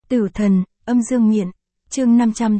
Tử thần, âm dương miện, chương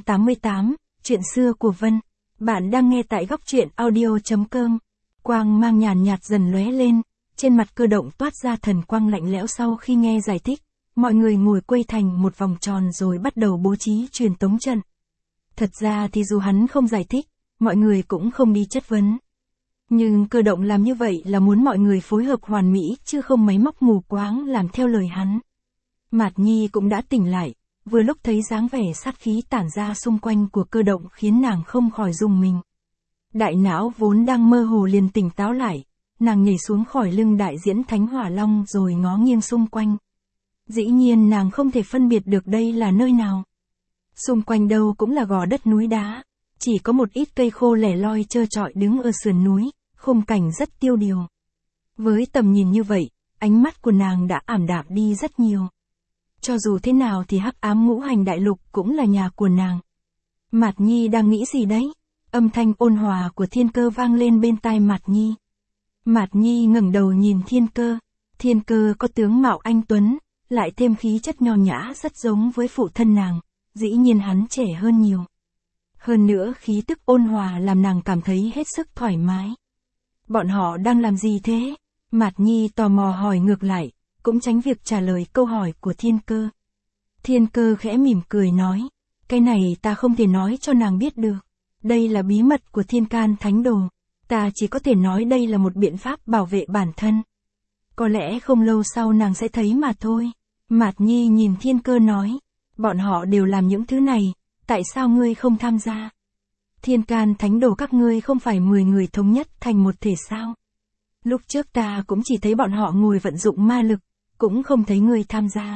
588, chuyện xưa của Vân. Bạn đang nghe tại góc truyện audio.com. Quang mang nhàn nhạt dần lóe lên, trên mặt Cơ Động toát ra thần quang lạnh lẽo sau khi nghe giải thích. Mọi người ngồi quây thành một vòng tròn rồi bắt đầu bố trí truyền tống trận. Thật ra thì dù hắn không giải thích, mọi người cũng không đi chất vấn. Nhưng Cơ Động làm như vậy là muốn mọi người phối hợp hoàn mỹ chứ không máy móc mù quáng làm theo lời hắn. Mạt Nhi cũng đã tỉnh lại, vừa lúc thấy dáng vẻ sát khí tản ra xung quanh của Cơ Động khiến nàng không khỏi rùng mình. Đại não vốn đang mơ hồ liền tỉnh táo lại, nàng nhảy xuống khỏi lưng đại diễn Thánh Hỏa Long rồi ngó nghiêng xung quanh. Dĩ nhiên nàng không thể phân biệt được đây là nơi nào. Xung quanh đâu cũng là gò đất núi đá, chỉ có một ít cây khô lẻ loi trơ trọi đứng ở sườn núi, khung cảnh rất tiêu điều. Với tầm nhìn như vậy, ánh mắt của nàng đã ảm đạm đi rất nhiều. Cho dù thế nào thì Hắc Ám Ngũ Hành Đại Lục cũng là nhà của nàng. Mạt Nhi đang nghĩ gì đấy? Âm thanh ôn hòa của Thiên Cơ vang lên bên tai Mạt Nhi. Mạt Nhi ngẩng đầu nhìn Thiên Cơ. Thiên Cơ có tướng mạo anh tuấn, lại thêm khí chất nho nhã rất giống với phụ thân nàng, dĩ nhiên hắn trẻ hơn nhiều. Hơn nữa khí tức ôn hòa làm nàng cảm thấy hết sức thoải mái. Bọn họ đang làm gì thế? Mạt Nhi tò mò hỏi ngược lại, cũng tránh việc trả lời câu hỏi của Thiên Cơ. Thiên Cơ khẽ mỉm cười nói, cái này ta không thể nói cho nàng biết được. Đây là bí mật của Thiên Can Thánh Đồ, ta chỉ có thể nói đây là một biện pháp bảo vệ bản thân. Có lẽ không lâu sau nàng sẽ thấy mà thôi. Mạt Nhi nhìn Thiên Cơ nói, bọn họ đều làm những thứ này, tại sao ngươi không tham gia? Thiên Can Thánh Đồ các ngươi không phải 10 người thống nhất thành một thể sao? Lúc trước ta cũng chỉ thấy bọn họ ngồi vận dụng ma lực, cũng không thấy ngươi tham gia.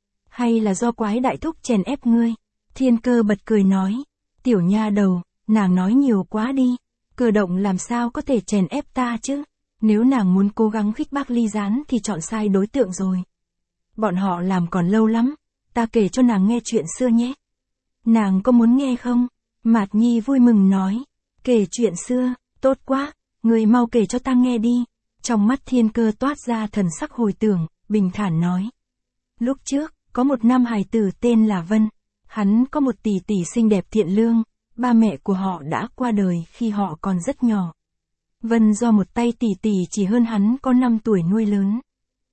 Hay là do quái đại thúc chèn ép ngươi? Thiên Cơ bật cười nói, tiểu nha đầu, nàng nói nhiều quá đi, Cơ Động làm sao có thể chèn ép ta chứ? Nếu nàng muốn cố gắng khích bác ly gián thì chọn sai đối tượng rồi. Bọn họ làm còn lâu lắm, ta kể cho nàng nghe chuyện xưa nhé. Nàng có muốn nghe không? Mạt Nhi vui mừng nói, kể chuyện xưa, tốt quá, ngươi mau kể cho ta nghe đi. Trong mắt Thiên Cơ toát ra thần sắc hồi tưởng, bình thản nói. Lúc trước, có một nam hài tử tên là Vân, hắn có một tỷ tỷ xinh đẹp thiện lương, ba mẹ của họ đã qua đời khi họ còn rất nhỏ. Vân do một tay tỷ tỷ chỉ hơn hắn có 5 tuổi nuôi lớn.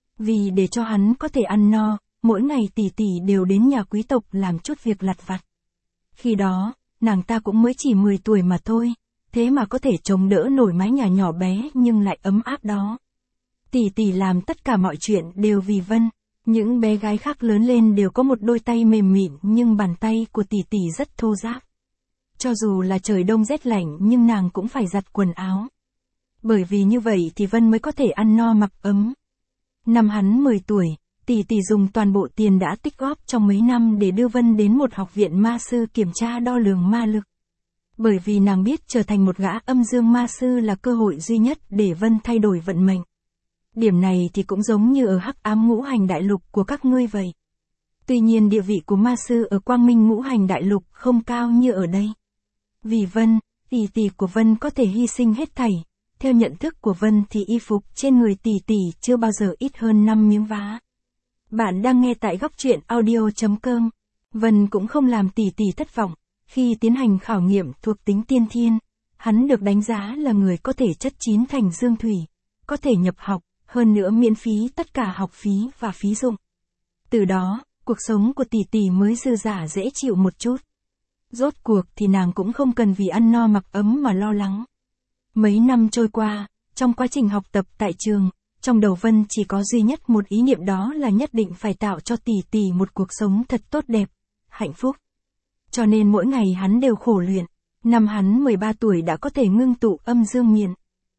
Vì để cho hắn có thể ăn no, mỗi ngày tỷ tỷ đều đến nhà quý tộc làm chút việc lặt vặt. Khi đó, nàng ta cũng mới chỉ 10 tuổi mà thôi, thế mà có thể chống đỡ nổi mái nhà nhỏ bé nhưng lại ấm áp đó. Tỷ tỷ làm tất cả mọi chuyện đều vì Vân. Những bé gái khác lớn lên đều có một đôi tay mềm mịn nhưng bàn tay của tỷ tỷ rất thô ráp. Cho dù là trời đông rét lạnh nhưng nàng cũng phải giặt quần áo. Bởi vì như vậy thì Vân mới có thể ăn no mặc ấm. Năm hắn 10 tuổi, tỷ tỷ dùng toàn bộ tiền đã tích góp trong mấy năm để đưa Vân đến một học viện ma sư kiểm tra đo lường ma lực. Bởi vì nàng biết trở thành một gã âm dương ma sư là cơ hội duy nhất để Vân thay đổi vận mệnh. Điểm này thì cũng giống như ở Hắc Ám Ngũ Hành Đại Lục của các ngươi vậy. Tuy nhiên địa vị của ma sư ở Quang Minh Ngũ Hành Đại Lục không cao như ở đây. Vì Vân, tỷ tỷ của Vân có thể hy sinh hết thảy. Theo nhận thức của Vân thì y phục trên người tỷ tỷ chưa bao giờ ít hơn 5 miếng vá. Bạn đang nghe tại góc truyện audio.com. Vân cũng không làm tỷ tỷ thất vọng. Khi tiến hành khảo nghiệm thuộc tính tiên thiên, hắn được đánh giá là người có thể chất chín thành dương thủy, có thể nhập học, hơn nữa miễn phí tất cả học phí và phí dụng. Từ đó, cuộc sống của tỷ tỷ mới dư dả dễ chịu một chút. Rốt cuộc thì nàng cũng không cần vì ăn no mặc ấm mà lo lắng. Mấy năm trôi qua, trong quá trình học tập tại trường, trong đầu Vân chỉ có duy nhất một ý niệm, đó là nhất định phải tạo cho tỷ tỷ một cuộc sống thật tốt đẹp, hạnh phúc. Cho nên mỗi ngày hắn đều khổ luyện. Năm hắn 13 tuổi đã có thể ngưng tụ âm dương miện.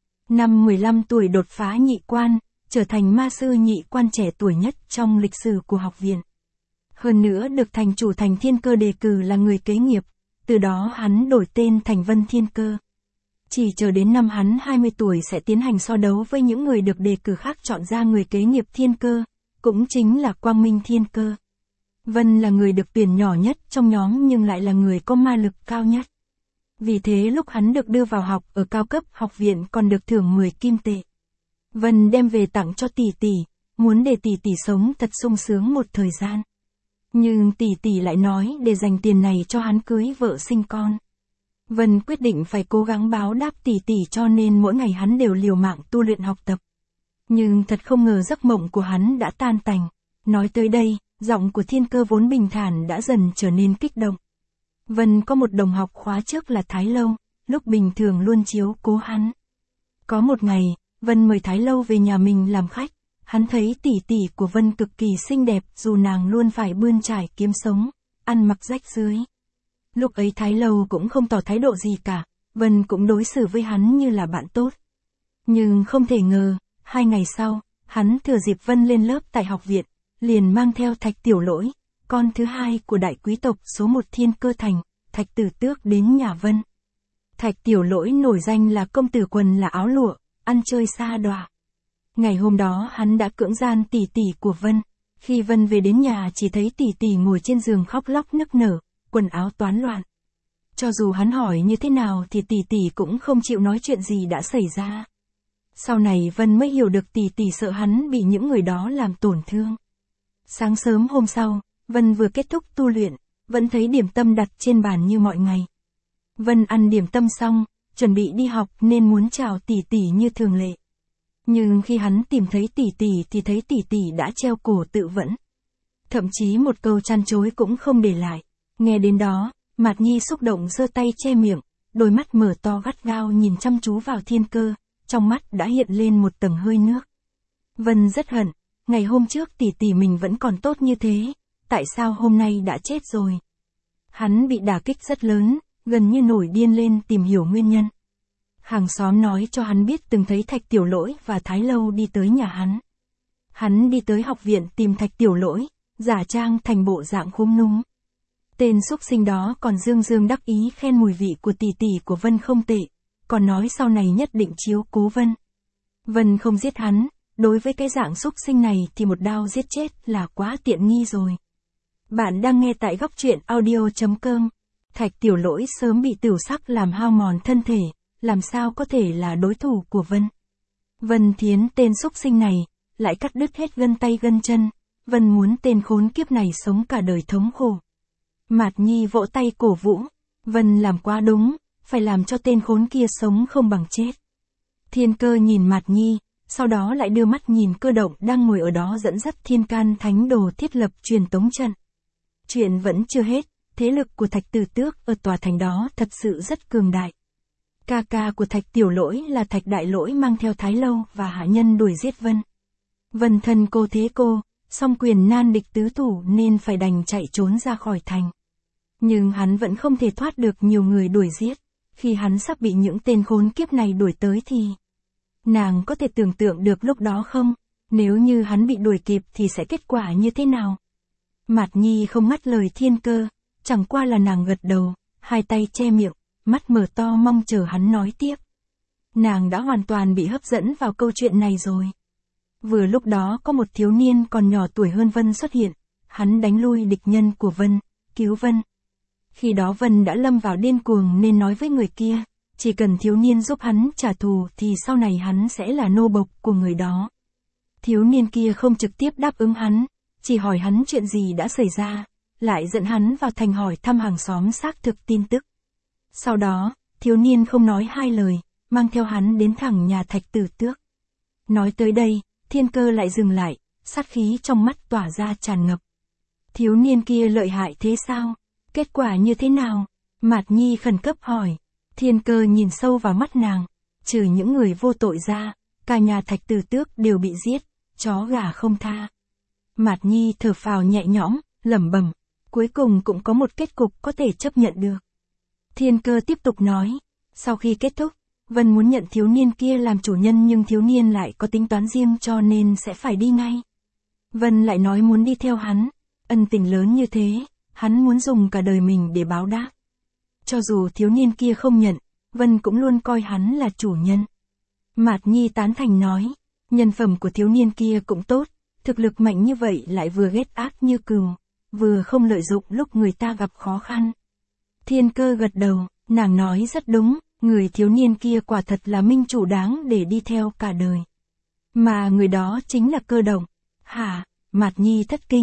Năm 15 tuổi đột phá nhị quan, trở thành ma sư nhị quan trẻ tuổi nhất trong lịch sử của học viện. Hơn nữa được thành chủ thành Thiên Cơ đề cử là người kế nghiệp, từ đó hắn đổi tên thành Vân Thiên Cơ. Chỉ chờ đến năm hắn 20 tuổi sẽ tiến hành so đấu với những người được đề cử khác chọn ra người kế nghiệp Thiên Cơ, cũng chính là Quang Minh Thiên Cơ. Vân là người được tuyển nhỏ nhất trong nhóm nhưng lại là người có ma lực cao nhất. Vì thế lúc hắn được đưa vào học ở cao cấp học viện còn được thưởng 10 kim tệ. Vân đem về tặng cho tỷ tỷ, muốn để tỷ tỷ sống thật sung sướng một thời gian. Nhưng tỷ tỷ lại nói để dành tiền này cho hắn cưới vợ sinh con. Vân quyết định phải cố gắng báo đáp tỷ tỷ cho nên mỗi ngày hắn đều liều mạng tu luyện học tập. Nhưng thật không ngờ giấc mộng của hắn đã tan tành. Nói tới đây, giọng của Thiên Cơ vốn bình thản đã dần trở nên kích động. Vân có một đồng học khóa trước là Thái Lâu, lúc bình thường luôn chiếu cố hắn. Có một ngày, Vân mời Thái Lâu về nhà mình làm khách. Hắn thấy tỷ tỷ của Vân cực kỳ xinh đẹp dù nàng luôn phải bươn trải kiếm sống, ăn mặc rách rưới. Lúc ấy Thái Lâu cũng không tỏ thái độ gì cả, Vân cũng đối xử với hắn như là bạn tốt. Nhưng không thể ngờ, 2 ngày sau, hắn thừa dịp Vân lên lớp tại học viện, liền mang theo Thạch Tiểu Lỗi, con thứ hai của đại quý tộc số 1 Thiên Cơ Thành, Thạch Tử Tước đến nhà Vân. Thạch Tiểu Lỗi nổi danh là công tử quần là áo lụa, ăn chơi xa đọa. Ngày hôm đó hắn đã cưỡng gian tỷ tỷ của Vân. Khi Vân về đến nhà chỉ thấy tỷ tỷ ngồi trên giường khóc lóc nức nở, quần áo toán loạn. Cho dù hắn hỏi như thế nào thì tỷ tỷ cũng không chịu nói chuyện gì đã xảy ra. Sau này Vân mới hiểu được tỷ tỷ sợ hắn bị những người đó làm tổn thương. Sáng sớm hôm sau, Vân vừa kết thúc tu luyện, vẫn thấy điểm tâm đặt trên bàn như mọi ngày. Vân ăn điểm tâm xong, chuẩn bị đi học nên muốn chào tỷ tỷ như thường lệ. Nhưng khi hắn tìm thấy tỷ tỷ thì thấy tỷ tỷ đã treo cổ tự vẫn. Thậm chí một câu trăn trối cũng không để lại. Nghe đến đó, Mạt Nhi xúc động giơ tay che miệng, đôi mắt mở to gắt gao nhìn chăm chú vào Thiên Cơ, trong mắt đã hiện lên một tầng hơi nước. Vân rất hận, ngày hôm trước tỷ tỷ mình vẫn còn tốt như thế, tại sao hôm nay đã chết rồi? Hắn bị đả kích rất lớn, gần như nổi điên lên tìm hiểu nguyên nhân. Hàng xóm nói cho hắn biết từng thấy Thạch Tiểu Lỗi và Thái Lâu đi tới nhà hắn. Hắn đi tới học viện tìm Thạch Tiểu Lỗi, giả trang thành bộ dạng khúm núm. Tên xúc sinh đó còn dương dương đắc ý khen mùi vị của tỷ tỷ của Vân không tệ, còn nói sau này nhất định chiếu cố Vân. Vân không giết hắn, đối với cái dạng xúc sinh này thì một đao giết chết là quá tiện nghi rồi. Bạn đang nghe tại góc truyện audio.com. Thạch Tiểu Lỗi sớm bị tửu sắc làm hao mòn thân thể, làm sao có thể là đối thủ của Vân. Vân Thiến tên xúc sinh này, lại cắt đứt hết gân tay gân chân, Vân muốn tên khốn kiếp này sống cả đời thống khổ. Mạt Nhi vỗ tay cổ vũ, Vân làm quá đúng, phải làm cho tên khốn kia sống không bằng chết. Thiên Cơ nhìn Mạt Nhi, sau đó lại đưa mắt nhìn Cơ Động đang ngồi ở đó dẫn dắt Thiên Can Thánh Đồ thiết lập truyền tống trận. Chuyện vẫn chưa hết, thế lực của Thạch Tử Tước ở tòa thành đó thật sự rất cường đại. Ca ca của Thạch Tiểu Lỗi là Thạch Đại Lỗi mang theo Thái Lâu và hạ nhân đuổi giết Vân. Vân thân cô thế cô, song quyền nan địch tứ thủ nên phải đành chạy trốn ra khỏi thành. Nhưng hắn vẫn không thể thoát được nhiều người đuổi giết. Khi hắn sắp bị những tên khốn kiếp này đuổi tới thì... Nàng có thể tưởng tượng được lúc đó không? Nếu như hắn bị đuổi kịp thì sẽ kết quả như thế nào? Mạt Nhi không ngắt lời Thiên Cơ, chẳng qua là nàng gật đầu, hai tay che miệng, mắt mở to mong chờ hắn nói tiếp. Nàng đã hoàn toàn bị hấp dẫn vào câu chuyện này rồi. Vừa lúc đó có một thiếu niên còn nhỏ tuổi hơn Vân xuất hiện, hắn đánh lui địch nhân của Vân, cứu Vân. Khi đó Vân đã lâm vào điên cuồng nên nói với người kia, chỉ cần thiếu niên giúp hắn trả thù thì sau này hắn sẽ là nô bộc của người đó. Thiếu niên kia không trực tiếp đáp ứng hắn, chỉ hỏi hắn chuyện gì đã xảy ra, lại dẫn hắn vào thành hỏi thăm hàng xóm xác thực tin tức. Sau đó, thiếu niên không nói hai lời, mang theo hắn đến thẳng nhà Thạch Tử Tước. Nói tới đây, Thiên Cơ lại dừng lại, sát khí trong mắt tỏa ra tràn ngập. Thiếu niên kia lợi hại thế sao? Kết quả như thế nào? Mạt Nhi khẩn cấp hỏi. Thiên Cơ nhìn sâu vào mắt nàng, trừ những người vô tội ra, cả nhà Thạch Tử Tước đều bị giết, chó gà không tha. Mạt Nhi thở phào nhẹ nhõm, lẩm bẩm, cuối cùng cũng có một kết cục có thể chấp nhận được. Thiên Cơ tiếp tục nói, sau khi kết thúc, Vân muốn nhận thiếu niên kia làm chủ nhân nhưng thiếu niên lại có tính toán riêng cho nên sẽ phải đi ngay. Vân lại nói muốn đi theo hắn, ân tình lớn như thế, hắn muốn dùng cả đời mình để báo đáp. Cho dù thiếu niên kia không nhận, Vân cũng luôn coi hắn là chủ nhân. Mạt Nhi tán thành nói, nhân phẩm của thiếu niên kia cũng tốt, thực lực mạnh như vậy lại vừa ghét ác như cừu, vừa không lợi dụng lúc người ta gặp khó khăn. Thiên Cơ gật đầu, nàng nói rất đúng, người thiếu niên kia quả thật là minh chủ đáng để đi theo cả đời. Mà người đó chính là Cơ Động. Hả? Mạt Nhi thất kinh,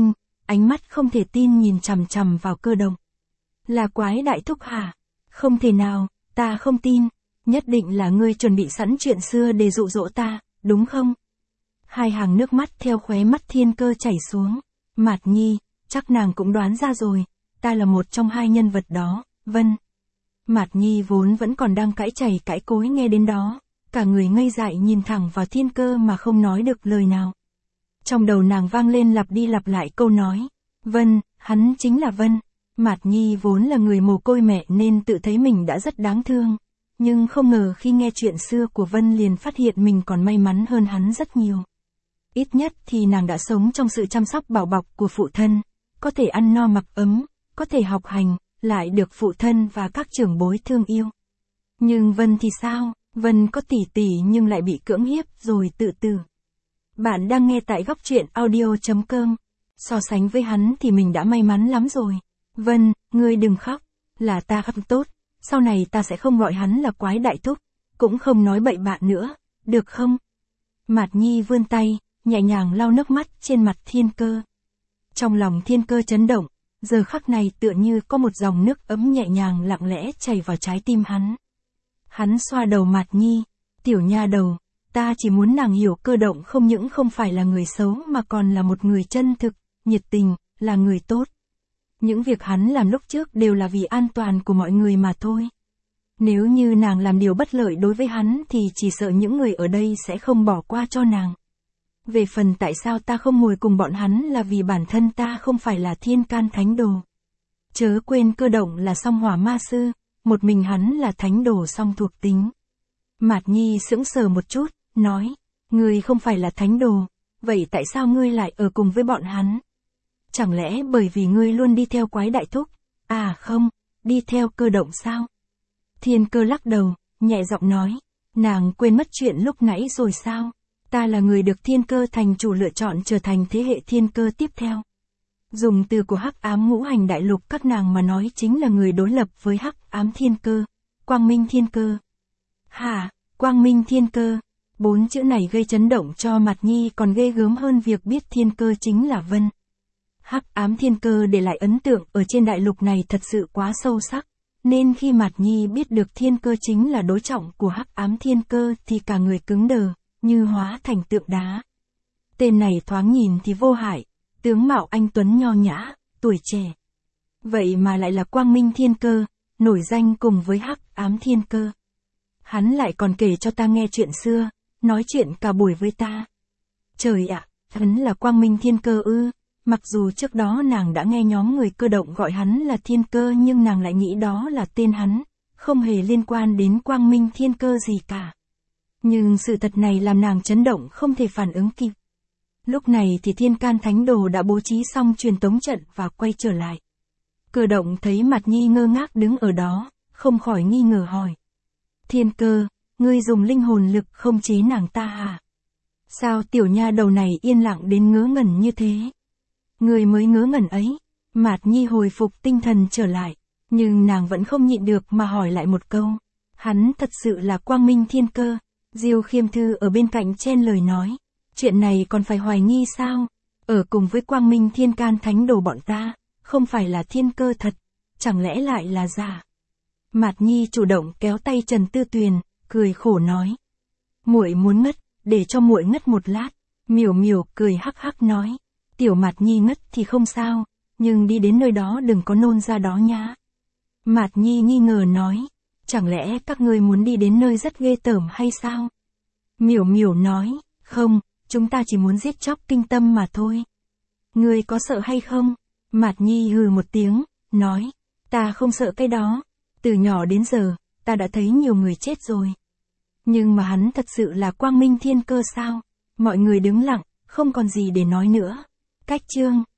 ánh mắt không thể tin nhìn chằm chằm vào Cơ Động. Là Quái đại thúc hả? Không thể nào, ta không tin, nhất định là ngươi chuẩn bị sẵn chuyện xưa để dụ dỗ ta, đúng không? Hai hàng nước mắt theo khóe mắt Thiên Cơ chảy xuống. Mạt Nhi, chắc nàng cũng đoán ra rồi, ta là một trong hai nhân vật đó, Vân. Mạt Nhi vốn vẫn còn đang cãi chảy cãi cối nghe đến đó, cả người ngây dại nhìn thẳng vào Thiên Cơ mà không nói được lời nào. Trong đầu nàng vang lên lặp đi lặp lại câu nói, Vân, hắn chính là Vân. Mạt Nhi vốn là người mồ côi mẹ nên tự thấy mình đã rất đáng thương, nhưng không ngờ khi nghe chuyện xưa của Vân liền phát hiện mình còn may mắn hơn hắn rất nhiều. Ít nhất thì nàng đã sống trong sự chăm sóc bảo bọc của phụ thân, có thể ăn no mặc ấm, có thể học hành, lại được phụ thân và các trưởng bối thương yêu. Nhưng Vân thì sao? Vân có tỷ tỷ nhưng lại bị cưỡng hiếp rồi tự tử. Bạn đang nghe tại góc truyện audio.com. So sánh với hắn thì mình đã may mắn lắm rồi. Vân, ngươi đừng khóc, là ta không tốt, sau này ta sẽ không gọi hắn là Quái đại thúc, cũng không nói bậy bạ nữa, được không? Mạt Nhi vươn tay, nhẹ nhàng lau nước mắt trên mặt Thiên Cơ. Trong lòng Thiên Cơ chấn động, giờ khắc này tựa như có một dòng nước ấm nhẹ nhàng lặng lẽ chảy vào trái tim hắn. Hắn xoa đầu Mạt Nhi, tiểu nha đầu, ta chỉ muốn nàng hiểu Cơ Động không những không phải là người xấu mà còn là một người chân thực, nhiệt tình, là người tốt. Những việc hắn làm lúc trước đều là vì an toàn của mọi người mà thôi. Nếu như nàng làm điều bất lợi đối với hắn thì chỉ sợ những người ở đây sẽ không bỏ qua cho nàng. Về phần tại sao ta không ngồi cùng bọn hắn là vì bản thân ta không phải là thiên can thánh đồ. Chớ quên Cơ Động là song hỏa ma sư, một mình hắn là thánh đồ song thuộc tính. Mạt Nhi sững sờ một chút, nói, ngươi không phải là thánh đồ, vậy tại sao ngươi lại ở cùng với bọn hắn? Chẳng lẽ bởi vì ngươi luôn đi theo Quái đại thúc? À không, đi theo Cơ Động sao? Thiên Cơ lắc đầu, nhẹ giọng nói, nàng quên mất chuyện lúc nãy rồi sao? Ta là người được Thiên Cơ thành chủ lựa chọn trở thành thế hệ Thiên Cơ tiếp theo. Dùng từ của Hắc Ám Ngũ Hành Đại Lục các nàng mà nói chính là người đối lập với Hắc Ám Thiên Cơ, Quang Minh Thiên Cơ. Hả, Quang Minh Thiên Cơ? 4 chữ này gây chấn động cho Mạt Nhi còn ghê gớm hơn việc biết Thiên Cơ chính là Vân. Hắc Ám Thiên Cơ để lại ấn tượng ở trên đại lục này thật sự quá sâu sắc, nên khi Mạt Nhi biết được Thiên Cơ chính là đối trọng của Hắc Ám Thiên Cơ thì cả người cứng đờ, như hóa thành tượng đá. Tên này thoáng nhìn thì vô hại, tướng mạo anh tuấn nho nhã, tuổi trẻ. Vậy mà lại là Quang Minh Thiên Cơ, nổi danh cùng với Hắc Ám Thiên Cơ. Hắn lại còn kể cho ta nghe chuyện xưa, nói chuyện cả buổi với ta. Trời ạ, hắn là Quang Minh Thiên Cơ ư? Mặc dù trước đó nàng đã nghe nhóm người Cơ Động gọi hắn là Thiên Cơ nhưng nàng lại nghĩ đó là tên hắn, không hề liên quan đến Quang Minh Thiên Cơ gì cả. Nhưng sự thật này làm nàng chấn động không thể phản ứng kịp. Lúc này thì Thiên Can Thánh Đồ đã bố trí xong truyền tống trận và quay trở lại. Cơ Động thấy Mạt Nhi ngơ ngác đứng ở đó, không khỏi nghi ngờ hỏi. Thiên Cơ, ngươi dùng linh hồn lực khống chế nàng ta hả? Sao tiểu nha đầu này yên lặng đến ngớ ngẩn như thế? Ngươi mới ngớ ngẩn ấy. Mạt Nhi hồi phục tinh thần trở lại, nhưng nàng vẫn không nhịn được mà hỏi lại một câu. Hắn thật sự là Quang Minh Thiên Cơ? Diêu Khiêm Thư ở bên cạnh chen lời nói. Chuyện này còn phải hoài nghi sao? Ở cùng với Quang Minh Thiên Can Thánh Đồ bọn ta, không phải là Thiên Cơ thật, chẳng lẽ lại là giả? Mạt Nhi chủ động kéo tay Trần Tư Tuyền, cười khổ nói. Muội muốn ngất, để cho muội ngất một lát. Miểu Miểu cười hắc hắc nói. Tiểu Mạt Nhi ngất thì không sao, nhưng đi đến nơi đó đừng có nôn ra đó nhá. Mạt Nhi nghi ngờ nói. Chẳng lẽ các ngươi muốn đi đến nơi rất ghê tởm hay sao? Miểu Miểu nói. Không, chúng ta chỉ muốn giết chóc kinh tâm mà thôi. Ngươi có sợ hay không? Mạt Nhi hừ một tiếng, nói. Ta không sợ cái đó. Từ nhỏ đến giờ, ta đã thấy nhiều người chết rồi. Nhưng mà hắn thật sự là Quang Minh Thiên Cơ sao? Mọi người đứng lặng, không còn gì để nói nữa. Cách chương